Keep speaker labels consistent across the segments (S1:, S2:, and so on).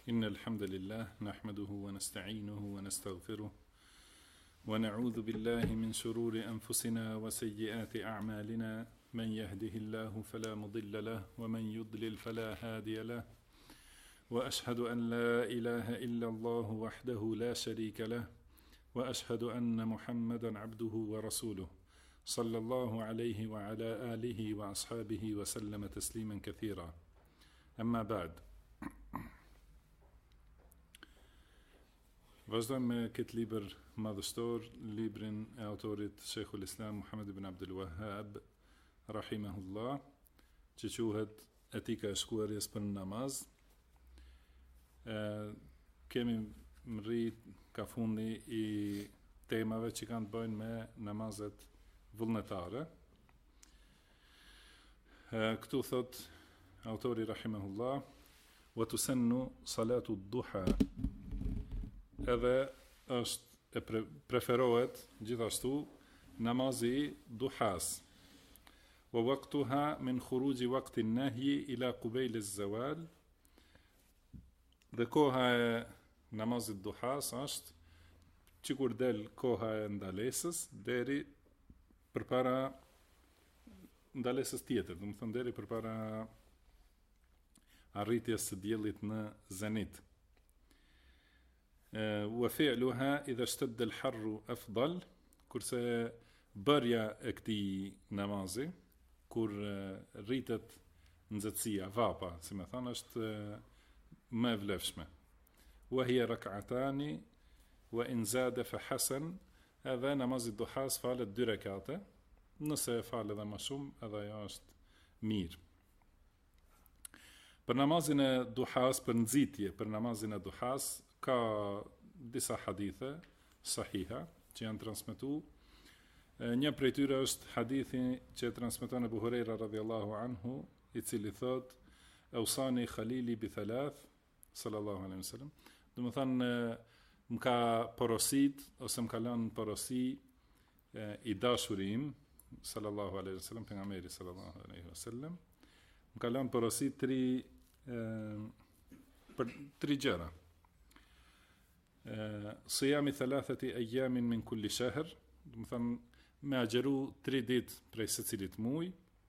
S1: إن الحمد لله نحمده ونستعينه ونستغفره ونعوذ بالله من شرور أنفسنا وسيئات أعمالنا من يهده الله فلا مضل له ومن يضلل فلا هادي له وأشهد أن لا إله إلا الله وحده لا شريك له وأشهد أن محمدا عبده ورسوله صلى الله عليه وعلى آله وأصحابه وسلم تسليما كثيرا. أما بعد. Vazhdojmë me këtë libër madhështor, librin e autorit Sheikhul Islam Muhammad ibn Abdul Wahhab rahimahullah, që quhet Etika e shkuarjes për namaz. Kemi rrit ka fundi i temave që kanë të bëjnë me namazet vullnetare. Këtu thot autori rahimahullah, wa tusannu salatu duha, edhe është preferohet gjithashtu namazi duhas. Wa waqtuha min khuruji waqti an-nahyi ila qubayl az-zawal. Dhe koha e namazit duhas është që kur del koha e ndalesës deri përpara ndalesës tjetër, do të thonë deri përpara arritjes së diellit në zenit. Wa fi'luha idha ishtadda al-harru afdal, kurse bërja e këtij namazi kur rritet nxehtësia, vapa, si më thënë, është më e vlefshme. Wa hiya rak'atani wa in zada fa hasan, edhe namazi duhas falet 2 rekate, nëse falet edhe më shumë, edhe ajo është mirë. Për namazin e duhas, për nxitje për namazin e duhas, ka disa hadithe sahiha që janë transmetuar. Një prej tyre është hadithi që transmeton Abu Huraira radhiyallahu anhu, i cili thot: "Ausani Khalili bi thalath", sallallahu alaihi wasallam. Do të thonë më ka porosit ose më ka lënë porosi i dashurim, sallallahu alaihi wasallam, pejgamberi sallallahu alaihi wasallam. Më ka lënë porosi për 3 gjëra. Siyami thalathati ayamin min kulli shahr, do të thonë me agjeru 3 ditë prej secilit muaj.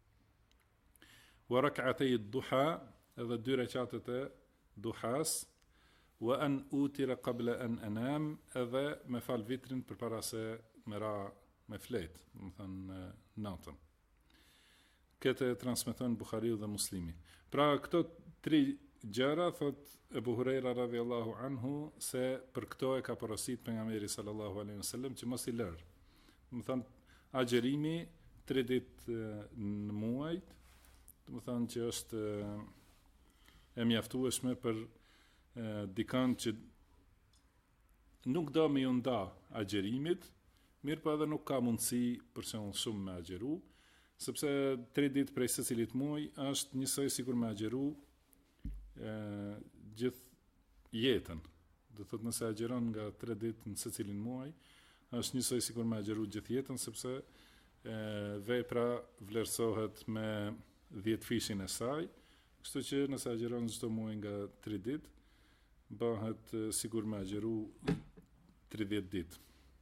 S1: Wa rak'atay ad-duha, edhe 2 rakatet e duhas. Wa an utira qabla an anam, edhe me fal vitrin përpara se me ra me flet, do të thonë natën. Këtë transmeton Buhariu dhe Muslimi. Pra këto 3 gjëra, thot Abu Huraira radhiyallahu anhu, se për këto e ka porosit pejgamberi sallallahu alaihi wasallam që mos i lër. Do të thonë agjerimi 3 ditë në muaj, do të thonë që është e mjaftueshme për dikant që nuk do me ju nda agjerimit, mirë po edhe nuk ka mundësi për shembull shumë me agjeru, sepse 3 ditë prej secilit muaj është njësoj sikur me agjeru gjithë jetën. Do thotë nëse agjeron nga 3 ditë në secilin muaj, është njësoj sikur me agjeru gjithë jetën, sepse vepra vlerësohet me 10 fishin e saj, kështu që nëse agjeron çdo muaj nga 3 ditë, bëhet sikur me agjeru 30 ditë.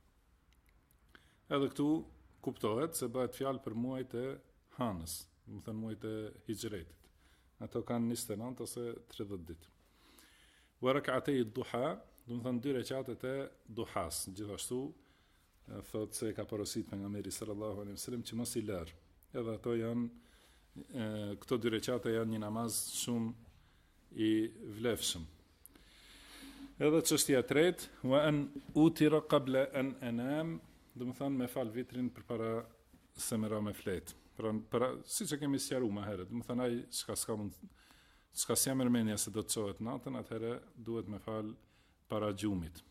S1: Edhe këtu kuptohet se bëhet fjalë për muajt e hanës, do të thënë muajt e hijretit. Ato kanë 29 ose 30 ditë. Wa rak'atay ad-duha, do të thënë 2 rakatet e duhas, gjithashtu thotë se ka porosit pejgamberi sallallahu alaihi wasallam që mos i lër. Edhe ato janë këto 2 rakate janë një namaz shumë i vlefshëm. Edhe çështja e tretë, wa an utira qabla an anam, do të thonë me fal vitrin përpara se me ra me flet. Pra siç e kemi sqaruar më herët, do të thonë ai çka s'ka mërmendja se do të çohet natën, atëherë duhet me fal para gjumit.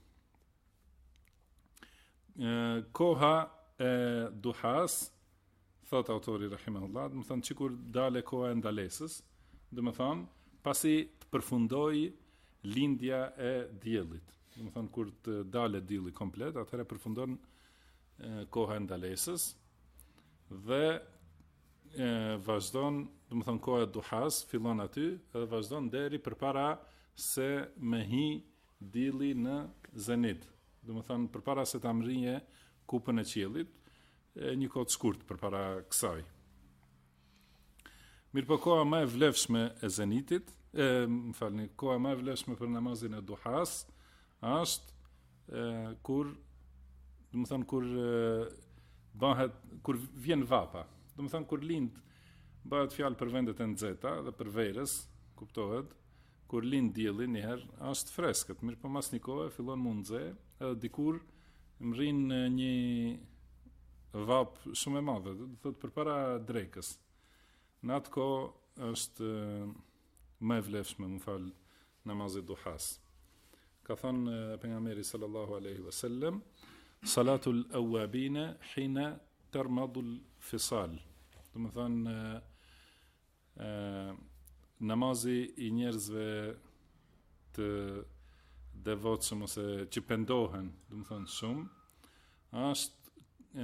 S1: Koha e duhas, thot autori rahimahullah, do të thonë sikur dale koha e ndalesës, do të thonë pasi të përfundoi lindja e diellit. Do të thonë kur të dalë dielli komplet, atëherë përfundon koha e ndalesës dhe vazhdon, do të thonë koha e duhas fillon aty dhe vazhdon deri përpara se me hi dielli në zenit. Do më thënë, përpara se ta mrije kupën e qiellit, një kohë të shkurt përpara kësaj. Mirë po koha më e vlefshme e zenitit, koha më e vlefshme për namazin e duhas, është kur, do më thënë, kur vjen vapa. Do më thënë, kur lind, bëhet fjalë për vendet e nxehta dhe për verës, kuptohet, kur lind dielli njëherë është freskët, mirë po mas një kohë fillon mu nxehë, edhe dikur mrin një vap shumë e madhe, do thotë përpara drekës. Në atë kohë është më e vlefshme, më fal, namazi duhas. Ka thënë pejgamberi sallallahu alaihi wasallam, salatul awabina hina tarmadul fisal. Do të thënë namazi i njerëzve të devotshëm ose që pendohen, do të thënë shumë, është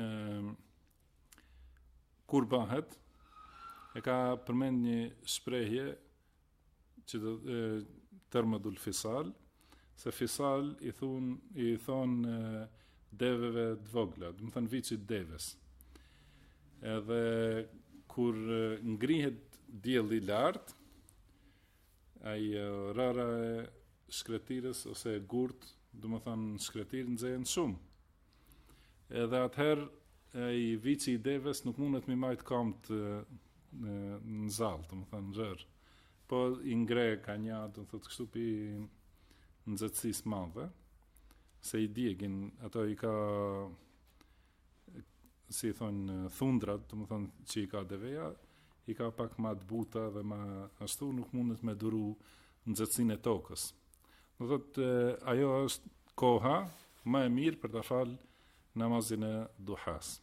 S1: kur bëhet, e ka përmend një shprehje që do tarmadul fisal, se fisal i thon deveve të vogla, do të thënë viçit deves. Edhe kur ngrihet dielli lart, ai rara e shkretirës ose gurt, do të thënë shkretirë nxehen shumë. Edhe atëherë ai viçi i deves nuk mundet me majt kamt në zall, do të thënë rër. Po i ngre ka një, do të thotë kështu pi nxehtësisë madhe, se i djegin, ato i ka, si thonë, thundrat, do të thonë që i ka deveja, i ka pak ma të buta dhe ma ashtu nuk mundet me duru nxehtësinë e tokës. Do thotë ajo është koha më e mirë për ta falë namazin e duhas.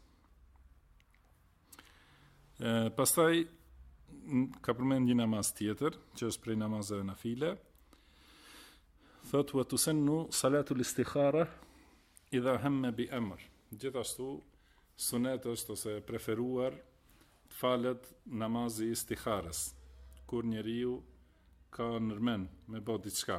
S1: Pastaj ka përmend një namaz tjetër, që është prej namazeve nafile. Thot wa tusannu salatul istikhara idha hamma bi amr. Gjithashtu sunet është ose preferuar të falet namazi i istikharës, kur njeriu ka nërmen me bë diçka.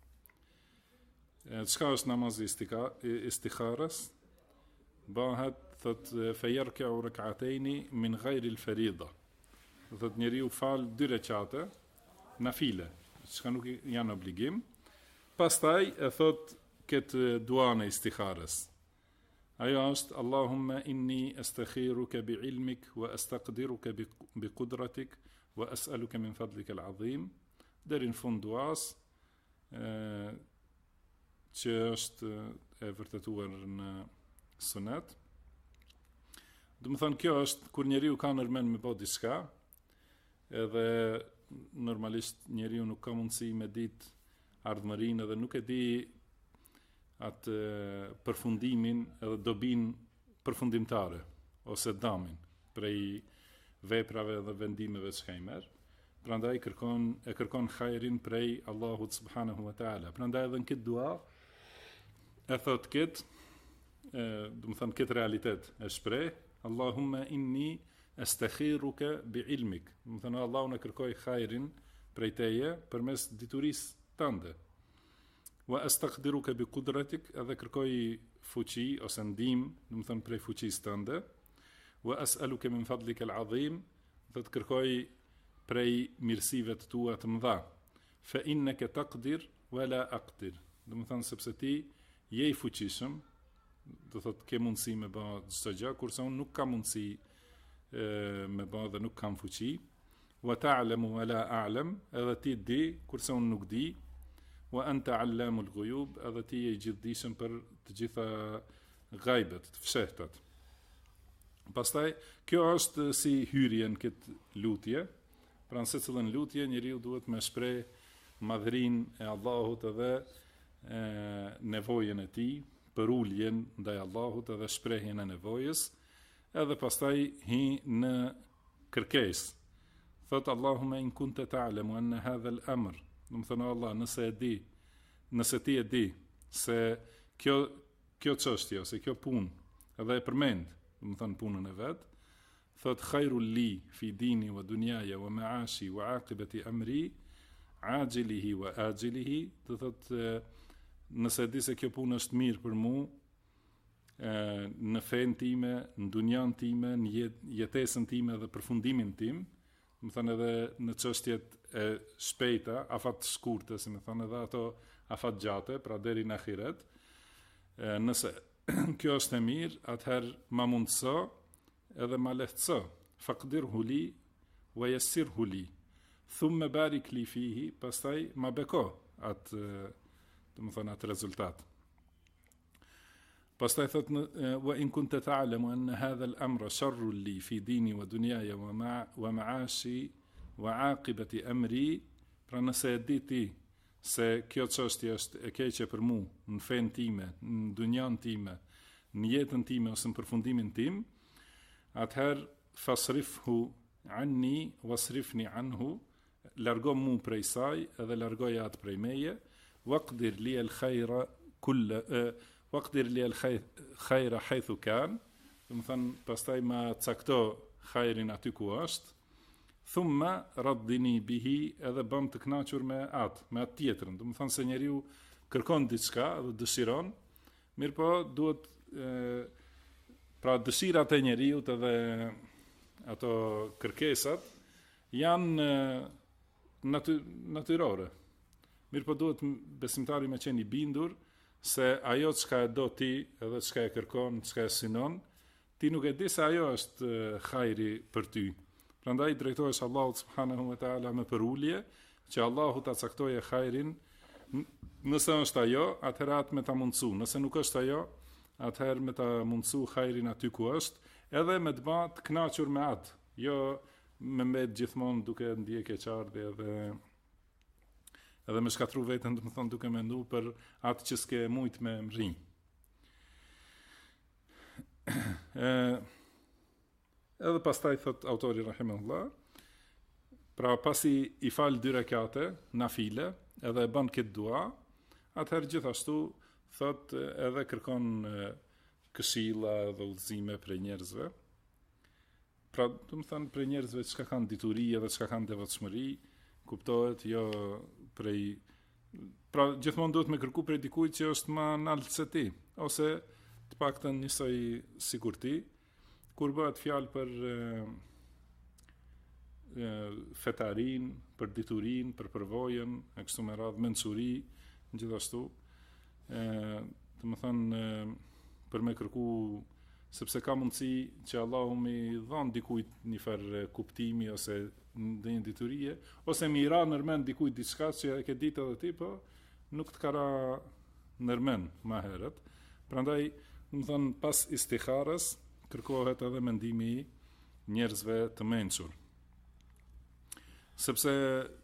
S1: Çka është namazi i istikharës? Bëhet, thot, fejërkeu rekatejni min gajri l-ferida. Thot, njeriu fal 2 rekate, nafile, çka nuk janë obligim. Pastaj e thot këtë duan e istikharës. Ajo është, Allahumma inni astakhiruka bi ilmik, wa astaqdiruka bi kudratik, wa as'aluka min fadlik al-azim, deri në fund duas, që është e vërtetuar në sunet. Do të thonë kjo është kur njeriu ka nërmen me bë diçka, edhe normalisht njeriu nuk ka mundësi me ditë ardhmërinë edhe nuk e di atë përfundimin edhe dobin përfundimtare ose damin prej veprave dhe vendimeve që ka i merr. Prandaj kërkon hajrin prej Allahut subhanahu wa taala. Prandaj edhe në këtë dua e thot këtë, do të thënë këtë realitet e shpreh, Allahumma inni astakhiruka bi ilmik. Do të thënë Allahun e kërkoj hajrin prej teje përmes diturisë tënde. Wa astaqdiruka bi qudratik, edhe kërkoj fuqi ose ndihmë, do të thënë prej fuqisë tënde. Wa as'aluka min fadlika al-azim, do të kërkoj prej mirësive të tua të mëdha. Fa innaka taqdir wa la aqdir. Do të thënë sepse ti je i fuqishëm, do thotë ke mundësi me bë çdo gjë, kurse unë nuk kam mundësi me bë dhe nuk kam fuqi. Wa ta'lamu wa la a'lam, edhe ti di kurse unë nuk di. Wa anta 'allamul ghuyub, edhe ti je i gjithdijshëm për të gjitha gajbet, të fshehtat. Pastaj kjo është si hyrje në këtë lutje. Pra në secilën lutje njeriu duhet me shpreh madhrinë e Allahut edhe nevojën e tij, për uljen ndaj Allahut edhe shprehjen e nevojës, edhe pastaj hi në kërkesë. Thot Allahumma in kunta ta'lamu anna hadha al-amr. Do të thonë Allah, nëse ti e di se kjo çështje ose kjo punë, edhe e përmend, do të thonë punën e vet, thot khairul li fi dini wa dunyaja wa ma'ashi wa aqibati amri ajilihi wa ajilihi, do thot nëse di se kjo punë është mirë për mu, në fen time, në dunjan time, në jetesën time dhe përfundimin tim, më thënë edhe në çështjet e shpejta, afat shkurte, si më thënë edhe ato afat gjate, pra deri në ahiret, nëse kjo është e mirë, atëherë ma mundëso edhe ma lehtëso, faqdirhu li wa yassirhu li, thumma barik li fihi, pastaj ma beko atë, do të thonë atë rezultat. Pastaj thot wa in kunta ta'lamu anna hadha al-amra sharrun li fi dini wa dunyaya wa ma'ashi wa 'aqibati amri, pra nëse e di ti se kjo çështje është e keqe për mu në fen time, në dunjan time, në jetën time ose në përfundimin tim, atëherë fasrifhu anni wasrifni anhu, largo mu prej saj edhe largoja atë prej meje, waqdir li al-khayra kull waqdir li al-khayra haythu kan, do të thënë pastaj ma cakto khairin aty ku është, thumma raddini bihi, edhe bëm të kënaqur me atë tjetrën. Do të thënë se njeriu kërkon diçka dhe dëshiron, mirë po duhet pra dëshirat e njeriut edhe ato kërkesat janë natyrore. Mirë po duhet besimtari me qenë i bindur se ajo çka e do ti edhe çka e kërkon, çka e synon, ti nuk e di se ajo është hajri për ty. Prandaj drejtohesh Allahut subhanahu wa taala me përulje, që Allahu ta caktojë hajrin, nëse është ajo, atëherë atë me ta mundsu, nëse nuk është ajo, atëherë me ta mundsu hajrin aty ku është, edhe me të bë të kënaqur me atë, jo me mbet gjithmonë duke ndjek keqardhje edhe me shkatru veten, do të thonë duke mendu për atë që s'ke mujt me mrinj. Edhe pastaj thot autori rahimahullah, pra pasi i fal 2 rekate nafile, edhe e bën këtë dua, atëherë gjithashtu thot edhe kërkon këshilla dhe udhëzime prej njerëzve. Pra, do të thënë prej njerëzve çka kanë dituri edhe çka kanë devotshmëri, kuptohet, jo prej, pra gjithmonë duhet me kërku prej dikujt që është më nalt se ti, ose të paktën njësoj sikur ti, kur bëhet fjalë për fetarin, për diturin, për përvojën, e kështu me radhë, mençuri, gjithashtu, të më thënë për me kërku, sepse ka mundësi që Allahu mi dhon dikujt një farë kuptimi ose në një diturie, ose mi ra nërmen dikujt diçka që e ke ditë edhe ti, po nuk të kara nërmen ma herët. Prandaj, më thënë, pas istikharës, kërkohet edhe mendimi i njerëzve të mençur. Sepse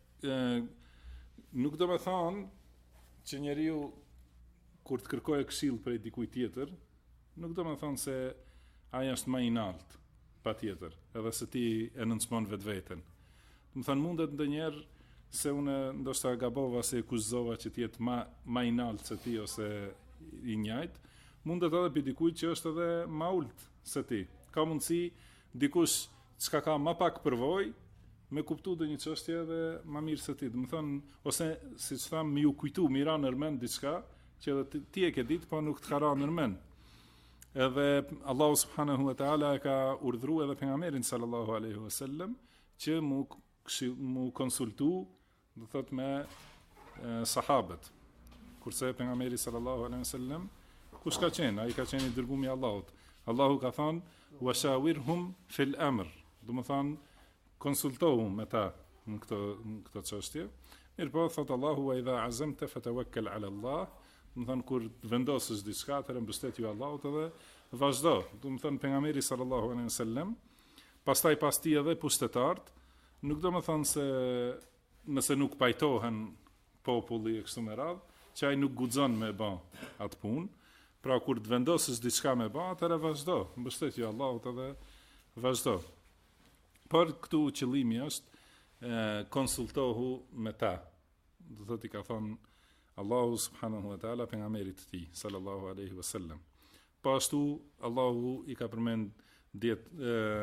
S1: nuk do me thonë që njeriu kur të kërkojë këshill prej dikujt tjetër, nuk do me thonë se aja është ma i nalt, pa tjetër, edhe se ti e nënçmon vetveten. Më thënë, mundet ndonjëherë se une ndoshta gabova se e kushzova që ti jetë ma i nalt se ti ose i njajt, mundet edhe për dikujt që është edhe ma ult se ti. Ka mundësi dikush çka ka ma pak përvoj, me kuptu dhe një çështje dhe ma mirë se ti. Më thënë, ose si që thamë, mi ju kujtu, mi ra nërmen diçka, që edhe ti e ke ditë, po nuk të ka ra nërmen. Edhe Allahu subhanahu wa taala e ka urdhëruar edhe pejgamberin sallallahu alaihi wasallam që mu konsultu, do thot me sahabët. Kurse pejgamberi sallallahu alaihi wasallam kush ka qenë? Ai ka qenë i dërguari i Allahut. Allahu ka thënë washawirhum fil amr. Do të thonë konsultohu me ta në këtë çështje. Mirpo thot Allahu wa idha azamta fatawakkal ala Allah. Do të thonë kur vendosësh diçka, atëherë mbështetju Allahut edhe vazhdo. Do të thonë pejgamberi sallallahu alaihi wasallam, pastaj pas tij edhe pushtetarët, nuk do të thonë se nëse nuk pajtohen populli e kështu me radhë, që ai nuk guxon me bë atë punë. Pra kur të vendosësh diçka me bë, atëherë vazhdo, mbështetju Allahut edhe vazhdo. Por këtu qëllimi është konsultohu me ta. Do thotë i ka thonë Allahu subhanahu wa taala pejgamberit të tij sallallahu alaihi wasallam. Po ashtu Allahu i ka përmend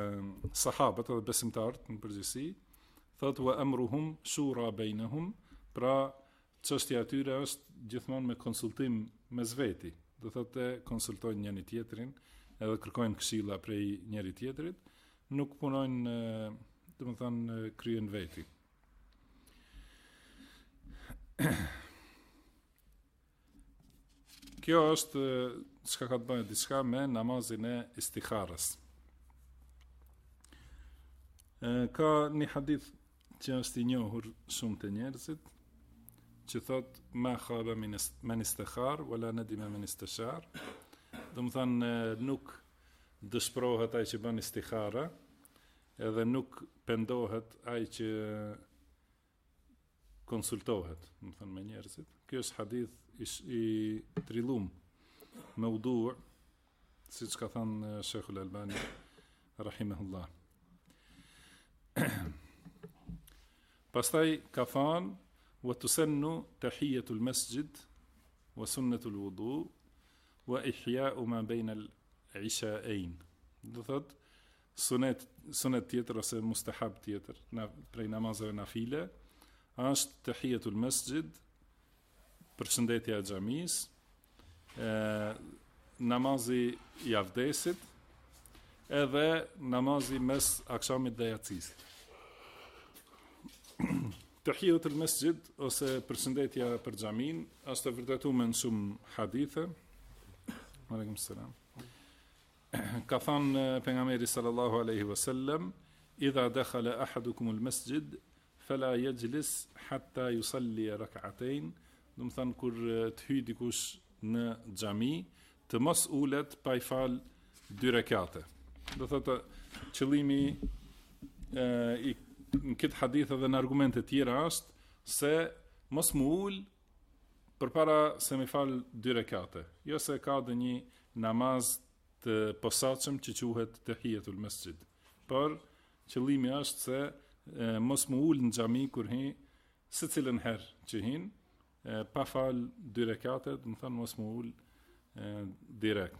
S1: sahabët dhe besimtarët në përgjithësi, thotë wa amruhum shura bainahum, Pra, çështja e tyre është gjithmonë me konsultim mes veti. Do thotë konsultojnë njëri tjetrin, edhe kërkojnë këshilla prej njëri tjetrit, nuk punojnë, domethënë kryen veti. Kjo është çka ka të bëjë diçka me namazin e istikharës. Ka një hadith që është i njohur shumë të njerëzit, që thot ma khaba men istikhar wala nadima men istishar. Domethënë nuk dëshpërohet ai që bën istikhara, edhe nuk pendohet ai që konsultohet, domethënë me njerëzit. Ky është hadith i trillum me udhu, siç ka thënë Sheikhul Albani rahimahullah. Pastaj ka thënë وتسن تحية المسجد وسنة الوضوء وإحياء ما بين العشاءين. Do thot sunet tjetër ose mustahab tjetër prej namazeve nafile është tahiyatul masjid, përshëndetja e xhamis, namazi i avdesit, edhe namazi mes akşamit dhe yatsis. Tahiyatul masjid ose përshëndetja për xhamin është e vërtetuar në shumë hadithe. Aleikum selam. Ka thënë pejgamberi sallallahu alaihi wasallam, "Idha dakhala ahadukum al-masjid fala yajlis hatta yusalli rak'atayn." Do të thonë kur të hyj dikush në xhami, të mos ulet pa i fal 2 rekate. Do thotë qëllimi i në këtë hadith edhe në argumente tjera është se mos mu ul përpara se me fal 2 rekate, jo se ka dhe një namaz të posaçëm që quhet tahiyatul masjid. Por qëllimi është se mos mu ul në xhami kur hi, secilën herë që hin, pa fal 2 rekate, do të thonë mos mu ul direkt.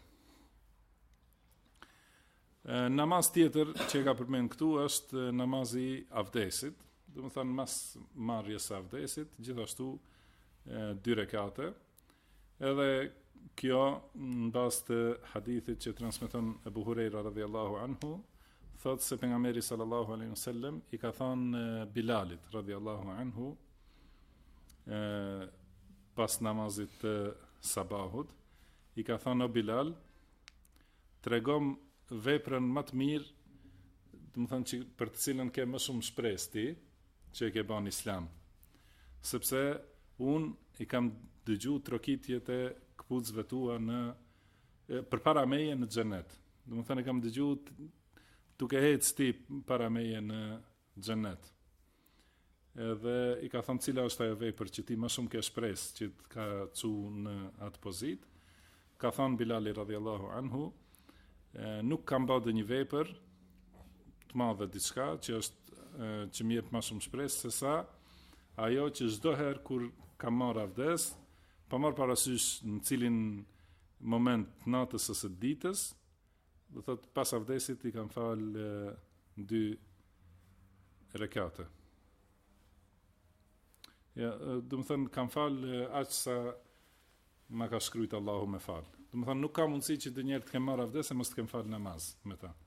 S1: Namaz tjetër që ka përmend këtu është namazi avdesit, do të thonë mas marrjes së avdesit, gjithashtu 2 rekate. Edhe kjo në bazë të hadithit që transmeton Abu Huraira radhiyallahu anhu, thotë se pejgamberi sallallahu alaihi wasallam i ka thënë Bilalit radhiyallahu anhu pas namazit të sabahut, i ka thënë o Bilal, tregom veprën më të mirë, do të thonë që për të cilën ke më shumë shpresë ti që e ke bën Islam. Sepse unë i kam dëgjuar trokitjet e këpucëve tua në përpara meje në xhenet. Do të thonë e kam dëgjuar duke ecë ti para meje në xhenet. Edhe i ka thënë cila është ajo vepër që ti më shumë ke shpresë që të ka çu në atë pozitë. Ka thënë Bilali radhiyallahu anhu, nuk kam bërë një vepër të madhe diçka që është që më jep më shumë shpresë se sa ajo që çdo herë kur kam marrë avdes, pa marrë parasysh në cilin moment natës ose ditës, do thotë pas avdesit i kam fal 2 rekate. Ja, do të thënë kam fal aq sa ma ka shkruajt Allahu me fal. Do të thënë nuk ka mundësi që të njerë të kem marrë avdes e mos të kem fal namaz me ta.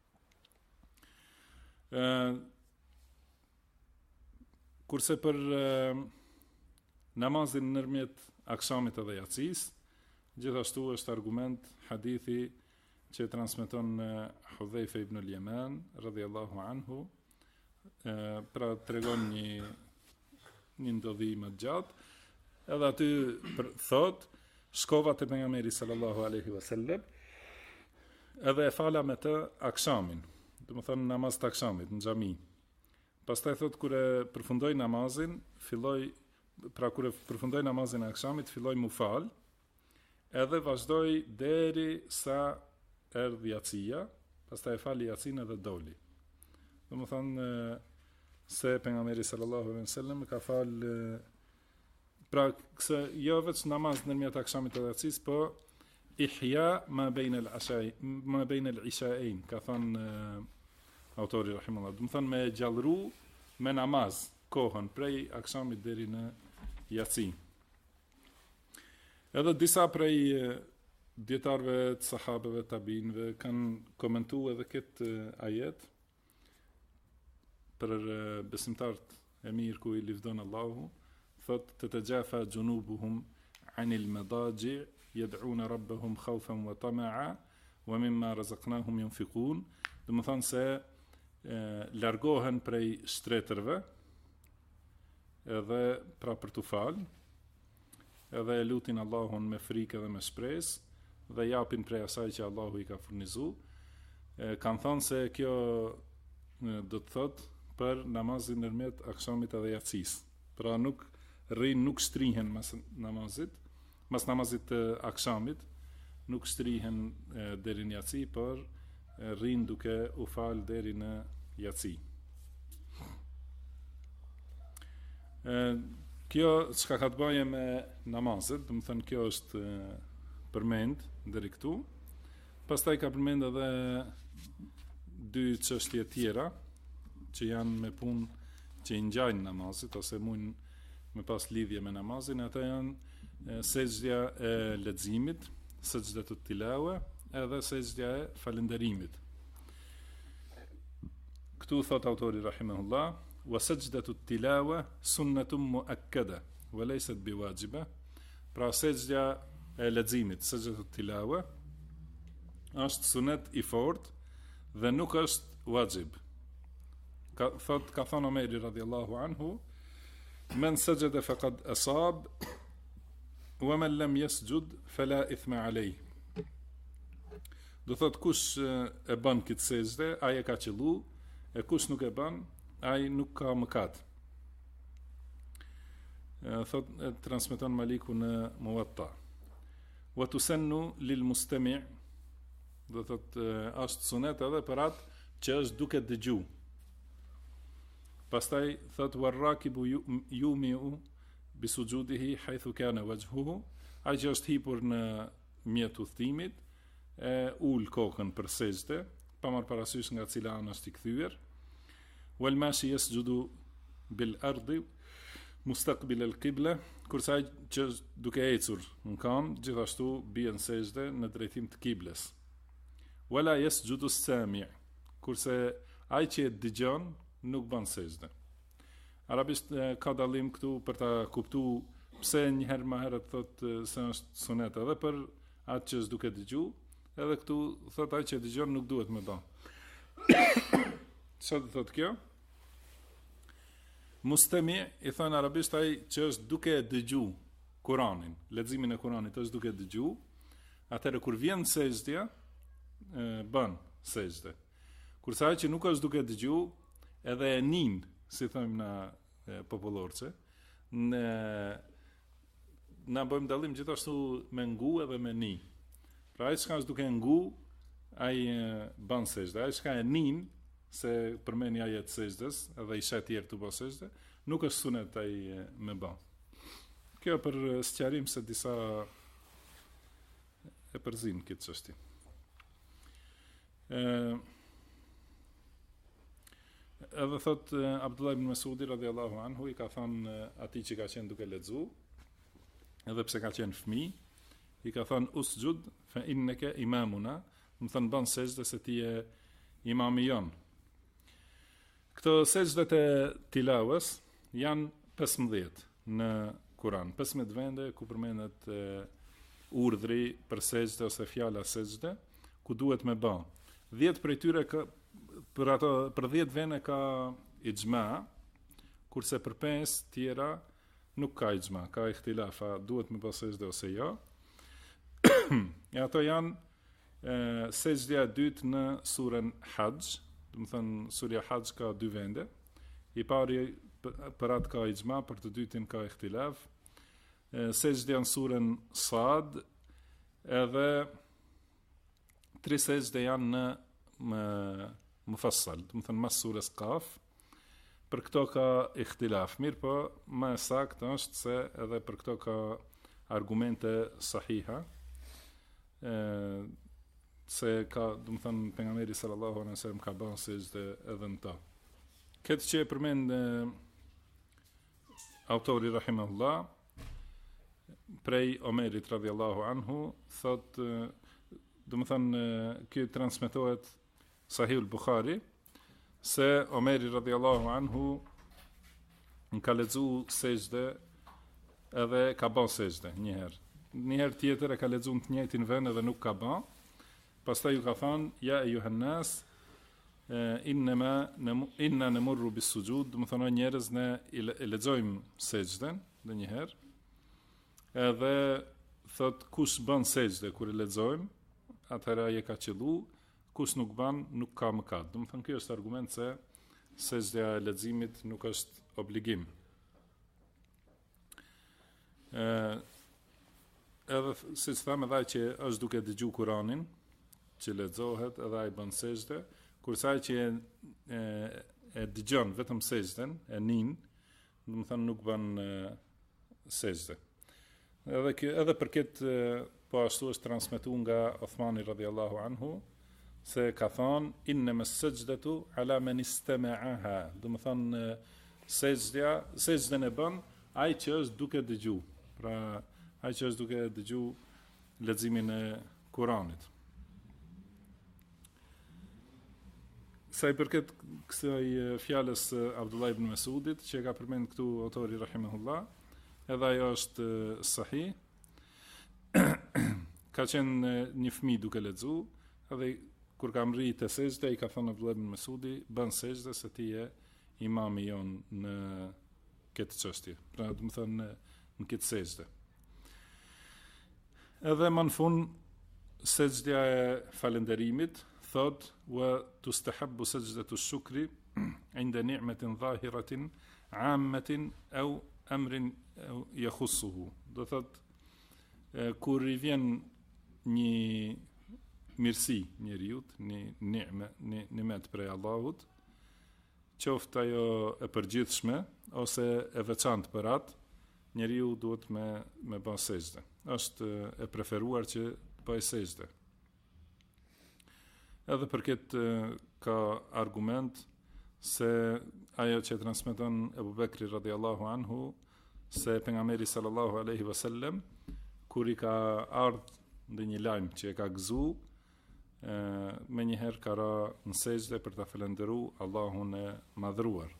S1: Kurse për namazin nërmjet akşamit edhe yatsis, gjithashtu është argument hadithi që transmeton Hudhaifa ibn al-Yaman radhiyallahu anhu, pra tregon një ndodhi më gjatë, edhe aty thot, shkova te pejgamberi sallallahu alaihi wasallam, edhe e fala me të akşamin, do të thonë namaz të akşamit në xhami. Pastaj thot kur e përfundoi namazin, kur e përfundoi namazin e akşamit, filloi mu fal, edhe vazhdoi deri sa erdhi yatsia, pastaj e fali yatsin edhe doli. Do të thonë se pejgamberi sallallahu alaihi wasallam ka fal pra këse jo veç namaz nërmjet akşamit edhe yatsis, po ihya ma bejn al-isha'ain, ka thënë autori rahimahullah, do të thonë me gjallëru me namaz kohën prej akşamit deri në jaci. Edhe disa prej dietarëve të sahabeve tabinëve kanë komentuar edhe këtë ajet për besimtarët e mirë ku i livdon Allahu, thot të të gjafa gjunubuhum anil medaji yad'una rabbahum khawfan wa tama'a wa mimma razaqnahum yunfiqun. Do të thonë se largohen prej shtretërve edhe pra për të falë, edhe e lutin Allahun me frikë dhe me shpresë dhe japin prej asaj që Allahu i ka furnizu. Kanë thonë se kjo do të thot për namazin nërmet akşamit edhe jacis. Pra nuk shtrihen mas namazit të akşamit, nuk shtrihen deri në jaci, por rrin duke u falë deri në jaci. Kjo çka ka të bëjë me namazet, do të thënë kjo është përmend deri këtu. Pastaj ka përmend edhe dy çështje tjera që janë me punë që i ngjajnë namazit ose mund me pas lidhje me namazin. Ata janë sejdja e leximit, sejdatu tilawa, edhe sejdja e falënderimit. Këtu thot autori rahimahullah: wa sajdatu tilawa sunnatun muakkada wa laysat biwajiba. Pra sejdja e leximit, sejdatu tilawa, është sunet i fortë dhe nuk është wajib. Ka thonë Omeri radhiyallahu anhu: men sajada faqad asab wa man lam yasjud fala ithma alayh. Do thot kush e bën këtë sejdë, ai e ka qellu, e kush nuk e bën, ai nuk ka mëkat. Thot transmeton Maliku në Muwatta. Wa tusannu lil mustami', do thot është sunet edhe për atë që është duke dëgju. Pastaj thot warrakibu yumi'u bisujudihi haythu kana wajhuhu, ai që është hipur në mjet udhtimit e ul kokën për sejdë, pa marrë parasysh nga cila anë është i kthyer. Wal mashi yasjudu bil ardi mustaqbil al qibla, kurse ai që është duke ecur në kam, gjithashtu bie në sejdë në drejtim të kibles. Wala yasjudu as-sami', kurse ai që dëgjon nuk bën sejdë. Arabisht ka dallim këtu për ta kuptuar pse një herë më herët thot se është sunet edhe për atë që është duke dëgju, edhe këtu thot ai që dëgjon nuk duhet më bën. Çfarë do thot kjo? Mustami i thon arabisht ai që është duke dëgju Kur'anin, leximin e Kur'anit është duke dëgju, atëherë kur vjen sejdja bën sejdë. Kurse ai që nuk është duke dëgju, edhe e nin, si thojmë na popullorçe, na bëjmë dallim gjithashtu me ngu edhe me ni. Pra ai që është duke ngu, ai bën sejdë. Ai që e nin, se përmeni ajet sejdës, edhe i shet tjerë të bë sejdë, nuk është sunet ai me bën. Kjo për sqarim se disa e përzin këtë çështje. Edhe thot Abdullah ibn Mas'udi radhiyallahu anhu, i ka thënë atij që ka qenë duke lexu, edhe pse ka qenë fëmijë, i ka thënë usjud fa innaka imamuna, më thënë bën sejdë se ti je imami jon. Këto sejdët e tilawës janë 15 në Kur'an, 15 vende ku përmendet urdhri për sejdë ose fjala sejdë, ku duhet me bë. 10 prej tyre për 10 vende ka ixhma, kurse për 5 tjera nuk ka ixhma, ka ihtilaf, duhet me bë sejdë ose jo. E ato janë sejdja e dytë në surën Hajj, do të thënë surja Hajj ka 2 vende. I pari për atë ka ixhma, për të dytin ka ihtilaf. Sejdja në surën Sad, edhe 3 sejdë janë në mufassal, do të thënë mas surës Qaf. Për këto ka ihtilaf, mirë po më saktë është se edhe për këto ka argumente sahiha. Se ka, do të thënë pejgamberi sallallahu alaihi wasallam ka bën sejdë edhe në to. Këtë që e përmend autori rahimahullah prej Omerit radhiyallahu anhu thot, do të thënë ky transmetohet Sahihul Bukhari se Omeri radhiyallahu anhu në ka lexu sejdë edhe ka bën sejdë një herë. Një herë tjetër e ka lexu në të njëjtin vend edhe nuk ka bën. Pastaj ju ka thënë ja ejuhan nas inna namurru bis sujud, do të thonë njerëz ne e lexojmë sejdën edhe një herë. Edhe thot kush bën sejdë kur e lexojmë, atëra je ka qellu, kush nuk bën nuk ka mëkat. Do të thonë ky është argument se sejdja e leximit nuk është obligim. Edhe siç thamë edhe që është duke dëgju Kur'anin që lexohet edhe ai bën sejdë, kurse ai që e dëgjon vetëm sejdën, e nin, do të thonë nuk bën sejdë. Edhe për këtë po ashtu është transmetuar nga Uthmani radhiyallahu anhu se ka thonë innama as-sajdatu ala man istama'aha, do të thonë sejdën e bën ai që është duke dëgju. Pra ai që është duke dëgju leximin e Kuranit. Sa i përket kësaj fjalës Abdullah ibn Mesudit që ka përmend këtu autori rahimahullah, edhe ajo është sahih. Ka qenë një fëmijë duke lexu, edhe kur ka mritë te sejdë, i ka thënë Abdullah ibn Mesudi, bën sejdë se ti je imami jon në këtë çështje. Pra, do të thënë në këtë sejdë. Edhe më në fund sejdja e falënderimit thot wa tustahabbu sajdatu ash-shukri inda ni'matin zahiratin 'ammatin aw amrin yakhussuhu. Do thot kur i vjen një mirësi njeriu, një nimet prej Allahut, qoftë ajo e përgjithshme ose e veçantë për atë, njeriu duhet me bën sejdë. Është e preferuar që të bëjë sejdë. Edhe për këtë ka argument se ajo që transmeton Ebu Bekri radhiyallahu anhu se pejgamberi sallallahu alaihi wasallam kur i ka ardhur ndonjë lajm që e ka gëzu, me njëherë ka ra në sejdë për ta falendëruar Allahun e madhruar.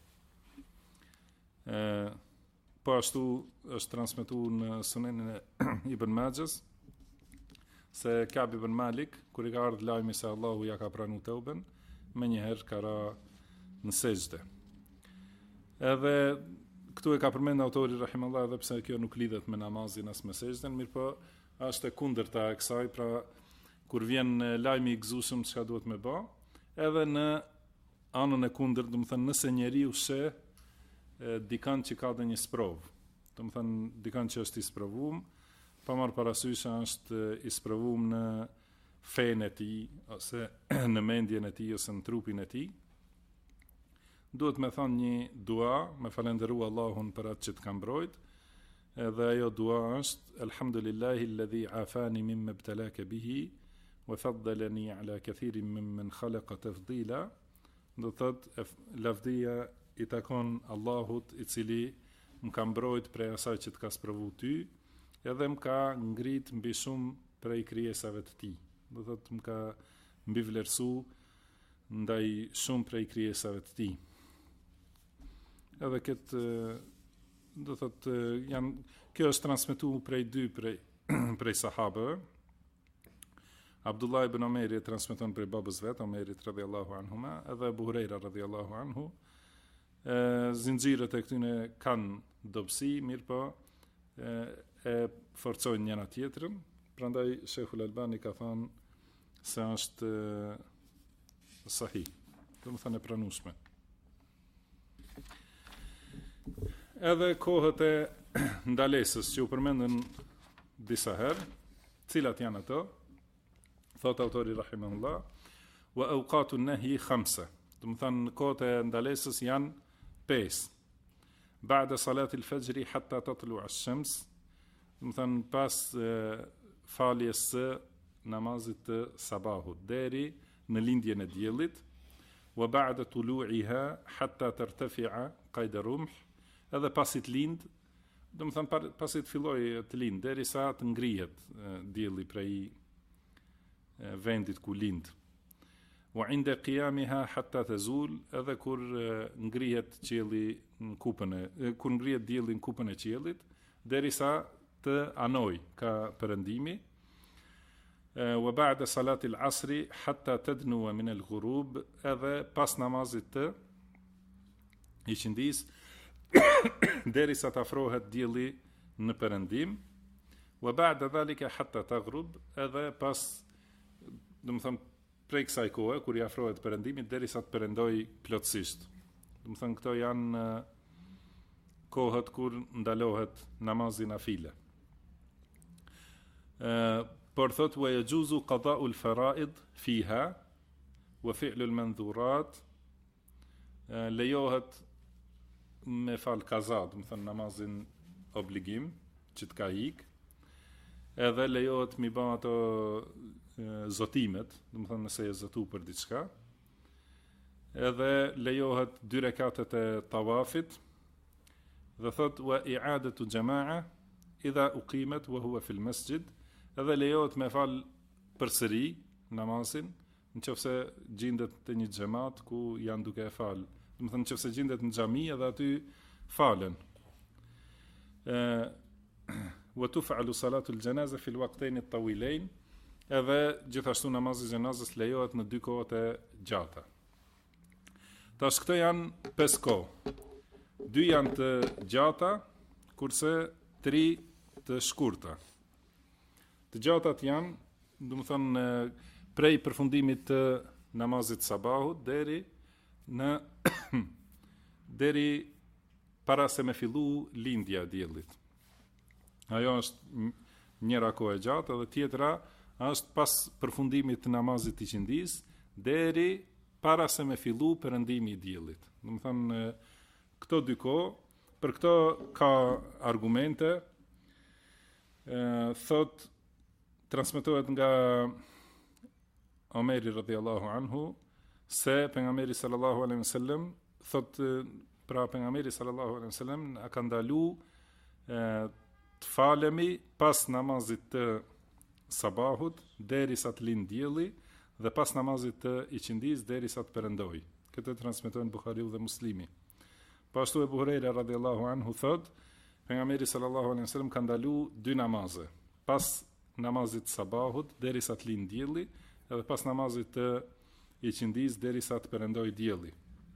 S1: Po ashtu është transmetuar në Sunenin e Ibn Majahs se Ka'b ibn Malik kur i ka ardhur lajmi se Allahu ja ka pranuar teuben, me njëherë ka ra në sejdë. Edhe këtu e ka përmend autori rahimahullah edhe pse kjo nuk lidhet me namazin as me sejdën, mirëpo është e kundërta e kësaj, pra kur vjen lajmi i gëzueshëm çka duhet me bë, edhe në anën e kundërt, do të thënë nëse njeriu sheh dikant që ka dhënë një sprovë, do të thënë dikant që është i sprovuar, pa marrë parasysh është i sprovuar në fenë e tij ose në mendjen e tij ose në trupin e tij, duhet me thonë një dua, me falendëru Allahun për atë që të ka mbrojt, edhe ajo dua është Elhamdulillahi alladhi afani mimma ibtalaka bihi wa faddalani ala kathirin mimman khalaqa tafdila. Do thotë lavdia i takon Allahut i cili më ka mbrojt prej asaj që të ka sprovu ty, edhe më ka ngrit mbi shumë prej krijesave të tij. Do thotë më ka mbi vlerësu ndaj shumë prej krijesave të tij. Edhe këtë do thotë kjo është transmetuar prej dy prej sahabëve. Abdullah ibn Omeri e transmeton prej babës vet, Omerit radhiyallahu anhuma, edhe Abu Huraira radhiyallahu anhu. Zinxhirët e këtyne kanë dobësi, mirëpo e forcojnë njëra tjetrën. Prandaj Sheikhul Albani ka thënë se është sahih, do të thënë e pranueshme. Edhe kohët e ndalesës që u përmendën disa herë, cilat janë ato? Thot autori rahimahullah, wa awqatu an-nahyi 5. Do të thënë kohët e ndalesës janë 5. Ba'da salati al-fajr hatta tatlu'a ash-shams. Do të thënë pas faljes së namazit të sabahut deri në lindjen e diellit, wa ba'da tulu'iha hatta tartafi'a qayd rumh. Edhe pasit lind do më thënë pasi të filloj të lind, derisa të ngrihet dielli prej vendit ku lind. Wa inda qiyamiha hatta tazul, edhe kur ngrihet qielli në kupën kur ngrihet dielli në kupën e qiellit, derisa të anoj ka perëndimi. Wa ba'da salati al-asri hatta tadnuwa min al-ghurub, edhe pas namazit të iqindis derisa të afrohet dielli në perëndim. Wa ba'da dhalika hatta taghrub, edhe pas, do të them, prej kësaj kohe kur i afrohet perëndimit derisa të perëndoj plotësisht. Do të them, këto janë kohët kur ndalohet namazi nafile. Por thot wa yajuzu qada'u al-fara'id fiha wa fi'lu al-mandhurat, lejohet me fal kaza, do të thënë namazin obligim që të ka ik, edhe lejohet mi bë ato zotimet, do të thënë nëse e zotu për diçka, edhe lejohet 2 rekatet e tawafit, dhe thot wa i'adatu jama'a idha uqimat wa huwa fi al-masjid, edhe lejohet me fal përsëri namazin nëse gjendet te një xhamat ku janë duke e fal. Do të thënë nëse gjendet në xhami edhe aty falen. Wa tuf'alu salatu al-janaza fi al-waqtayn at-tawilayn, edhe gjithashtu namazi i xhenazës lejohet në 2 kohët e gjata. Tash këto janë 5 kohë. 2 janë të gjata, kurse 3 të shkurta. Të gjatat janë, do të thënë, prej përfundimit të namazit sabahut deri para se me fillu lindja e diellit. Ajo është njëra kohë e gjatë, dhe tjetra është pas përfundimit të namazit iqindis deri para se me fillu perëndimi i diellit. Do të thënë, këto 2 kohë, për këto ka argumente, thot transmetohet nga Omeri radhiyallahu anhu se pejgamberi sallallahu alaihi wasallam thot, pra pejgamberi sallallahu alaihi wasallam a ka ndalu të falemi pas namazit të sabahut derisa të lind dielli dhe pas namazit të iqindis derisa të perëndoj. Këtë transmetojnë Buhariu dhe Muslimi. Pashtu Ebu Hurajra radhiyallahu anhu thot, pejgamberi sallallahu alaihi wasallam ka ndalu 2 namaze, pas namazit sabahut derisa të lind dielli, edhe pas namazit të iqindis derisa të perëndoj dielli.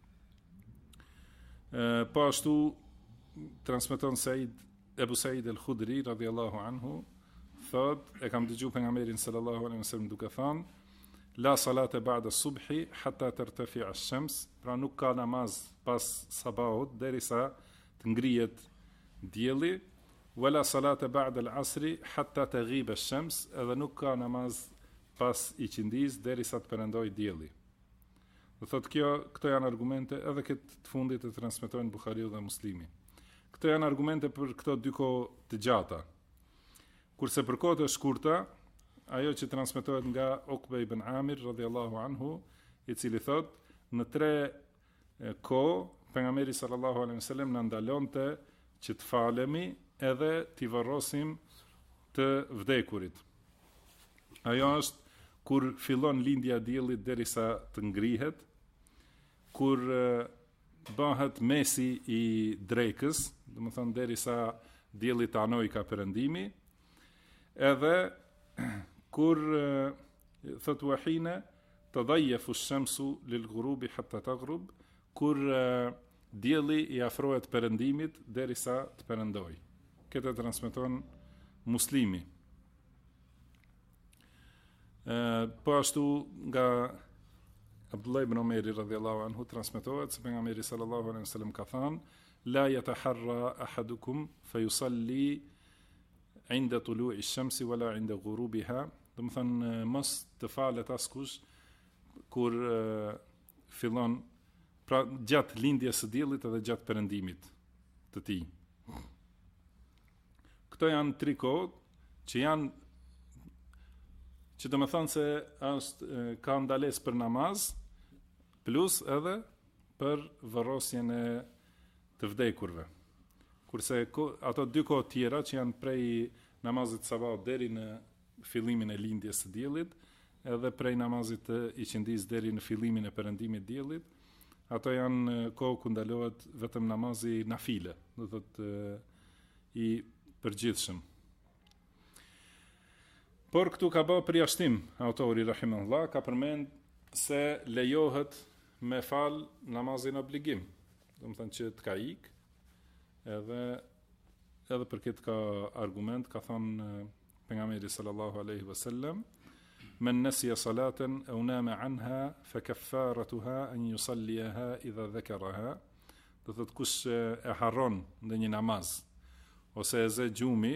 S1: Po ashtu transmeton Ebu Said el-Khudri radhiyallahu anhu thot, e kam dëgjuar pejgamberin sallallahu alaihi wasallam duke thënë, la salate ba'da subhi hatta tartafi'a ash-shams, pra nuk ka namaz pas sabahut derisa të ngrihet dielli, wala salate ba'da al-asri hatta taghiba ash-shams, edhe nuk ka namaz pas iqindis derisa të perëndoj dielli. Do thot këto janë argumente, edhe këtë të fundit e transmetojnë Buhariu dhe Muslimi. Këto janë argumente për këto 2 kohë të gjata. Kurse për kohët e shkurta, ajo që transmetohet nga Uqba ibn Amir radhiyallahu anhu, i cili thot, në 3 kohë pejgamberi sallallahu alaihi wasallam na ndalonte që të falemi edhe t'i varrosim të vdekurit. Ajo është kur fillon lindja e diellit derisa të ngrihet, kur bëhet mesi i drekës, do të thonë derisa dielli të anoj ka perëndimi, edhe kur thot wahina tadayyafu ash-shamsu lil-ghurubi hatta taghrub, kur dielli i afrohet perëndimit derisa të perëndoj. Këtë transmeton Muslimi. Po ashtu nga Abdullah ibn Omeri radhiyallahu anhu transmetohet se pejgamberi sallallahu alaihi wasallam ka thënë, la yataharra ahadukum fayusalli inda tulu'i ash-shamsi wala inda ghurubiha, do të thënë mos të falet askush kur fillon, pra gjatë lindjes së diellit edhe gjatë perëndimit të tij. Këto janë 3 kohë që do më thënë se ka ndales për namaz, plus edhe për varrosjen e të vdekurve. Kurse ato dy kohë tjera që janë prej namazit sabah deri në fillimin e lindjes së diellit, edhe prej namazit të iqindis deri në fillimin e perëndimit të diellit, ato janë kohë ku ndalohet vetëm namazi nafile, do thotë i përgjithshëm. Por këtu ka bërë përjashtim autori rahimahullah, ka përmend se lejohet me fal namazin obligim, do të thënë që të ka ik, edhe për këtë ka argument, ka thënë pejgamberi sallallahu alaihi wasallam, men nasiya salaten aw nama anha fa kaffaratuha an yusalliha idha dhakaraha, do thotë kush e harron ndonjë namaz ose e zë gjumi,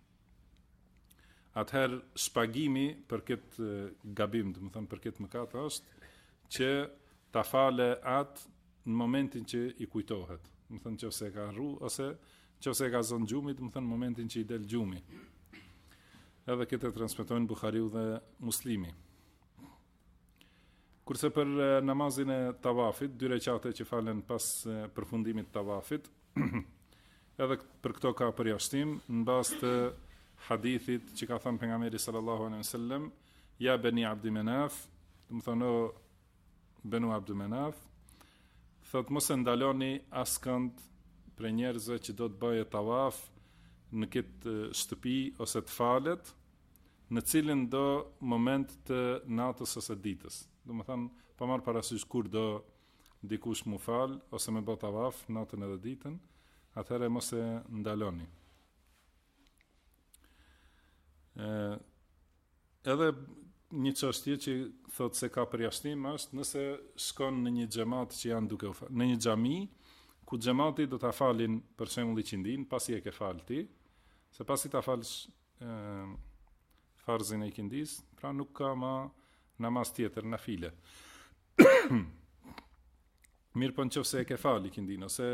S1: atëherë shpagimi për këtë gabim, do të thënë për këtë mëkat është që ta fale atë në momentin që i kujtohet. Do të thënë nëse ka harru ose nëse ka zënë gjumi, do të thënë në momentin që i del gjumi. Edhe këtë transmetojnë Buhariu dhe Muslimi. Kurse për namazin e tawafit, 2 rekate që falen pas përfundimit të tawafit, edhe për këto ka përjashtim në bazë të hadithit që ka thënë pejgamberi sallallahu alaihi wasallam, ja bani Abd Manaf, do të thonë Banu Abd Manaf, thot mos e ndaloni askënd për njerëzve që do të bëjë tawaf në këtë shtëpi ose të falet në cilin do moment të natës ose ditës. Do të thënë, pa marrë parasysh kur do dikush mu fal ose me bë tawaf natën edhe ditën, atëherë mos e ndaloni. Edhe një çështje që thot se ka përjashtim është nëse shkon në një xhamat që janë duke në një xhami ku xhamati do ta falin për shembull iqindin, pasi e ke fal ti, se pasi ta falsh farzin e ikindis, pra nuk ka ma namaz tjetër nafile. Mirë po nëse e ke fal ikindin ose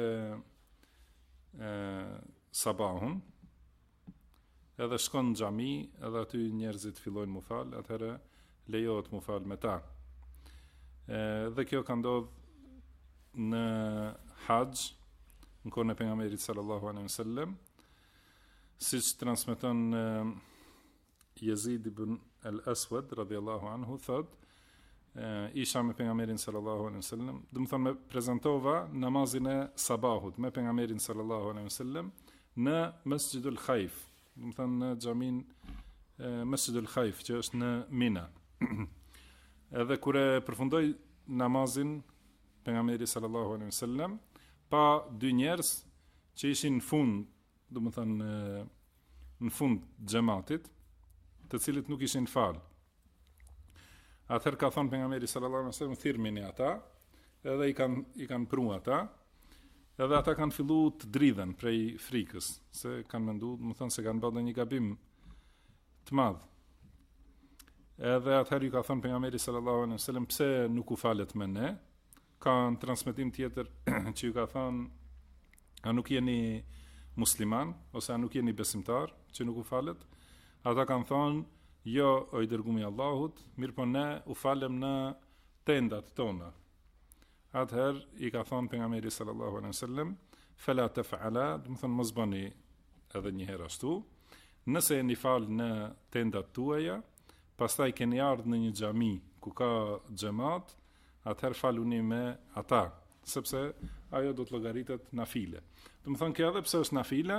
S1: sabahun, edhe shkon në xhami, edhe aty njerëzit fillojnë mu fal, atëherë lejohet mu fal me ta. Dhe kjo ka ndodhur në haxh, në kohën e pejgamberit sallallahu alaihi wasallam, siç transmeton Yazid ibn al-Aswad radhiyallahu anhu, thot isha me pejgamberin sallallahu alaihi wasallam, do të thonë me prezantova namazin e sabahut me pejgamberin sallallahu alaihi wasallam në Masjidul Khaif, do të thënë në xhamin Masjidul Khaif që është në Mina. Edhe kur e përfundoi namazin pejgamberi sallallahu alaihi wasallam, pa 2 njerëz që ishin në fund, do të thënë në fund xhamatit, të cilët nuk ishin fal. Atëherë ka thënë pejgamberi sallallahu alaihi wasallam, thirrmini ata, edhe i kanë pru ata. Edhe ata kanë fillu të dridhen prej frikës, se kanë menduar, do të thonë se kanë bërë një gabim të madh. Edhe atëherë i ka thënë pejgamberi sallallahu alaihi wasallam, pse nuk u falet me ne? Ka në transmetim tjetër që ju ka thënë, a nuk jeni musliman ose a nuk jeni besimtar që nuk u falet? Ata kanë thënë, jo o i dërguari i Allahut, mirë po ne u falem në tendat tona. Atëherë i ka thonë pejgamberi sallallahu alaihi wasallam, fala taf'ala, do të thonë mos bëni edhe një herë ashtu. Nëse jeni fal në tendat tuaja, pastaj keni ardhur në një xhami ku ka xhamat, atëherë faluni me ata, sepse ajo do të llogaritet nafile. Do të thonë kjo edhe pse është nafile,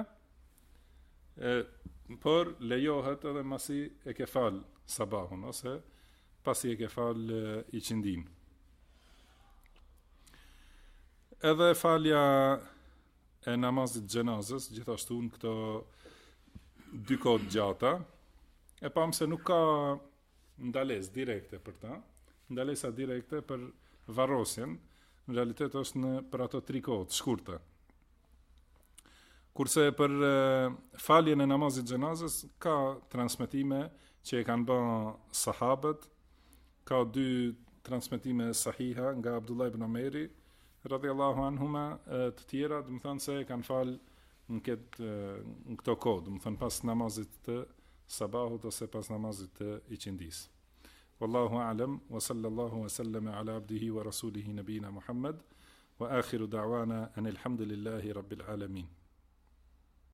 S1: por lejohet edhe masi e ke fal sabahun ose pasi e ke fal iqindin. Edhe falja e namazit xhenazës, gjithashtu në këto 2 kohë gjata, e pam se nuk ka ndalesë direkte për ta, ndalesa direkte për varrosjen, në realitet është për ato 3 kohë të shkurta. Kurse për faljen e namazit xhenazës ka transmetime që e kanë bërë sahabët, ka 2 transmetime sahiha nga Abdullah ibn Omeri radhiyallahu anhuma, të tjera, do të thonë se kanë fal në këto kohë, do të thonë pas namazit të sabahut ose pas namazit të iqindis. Wallahu a'lam, wa sallallahu wa sallama ala abdihi wa rasulihi nabina Muhammad, wa akhiru da'wana anil hamdulillahi rabbil alamin.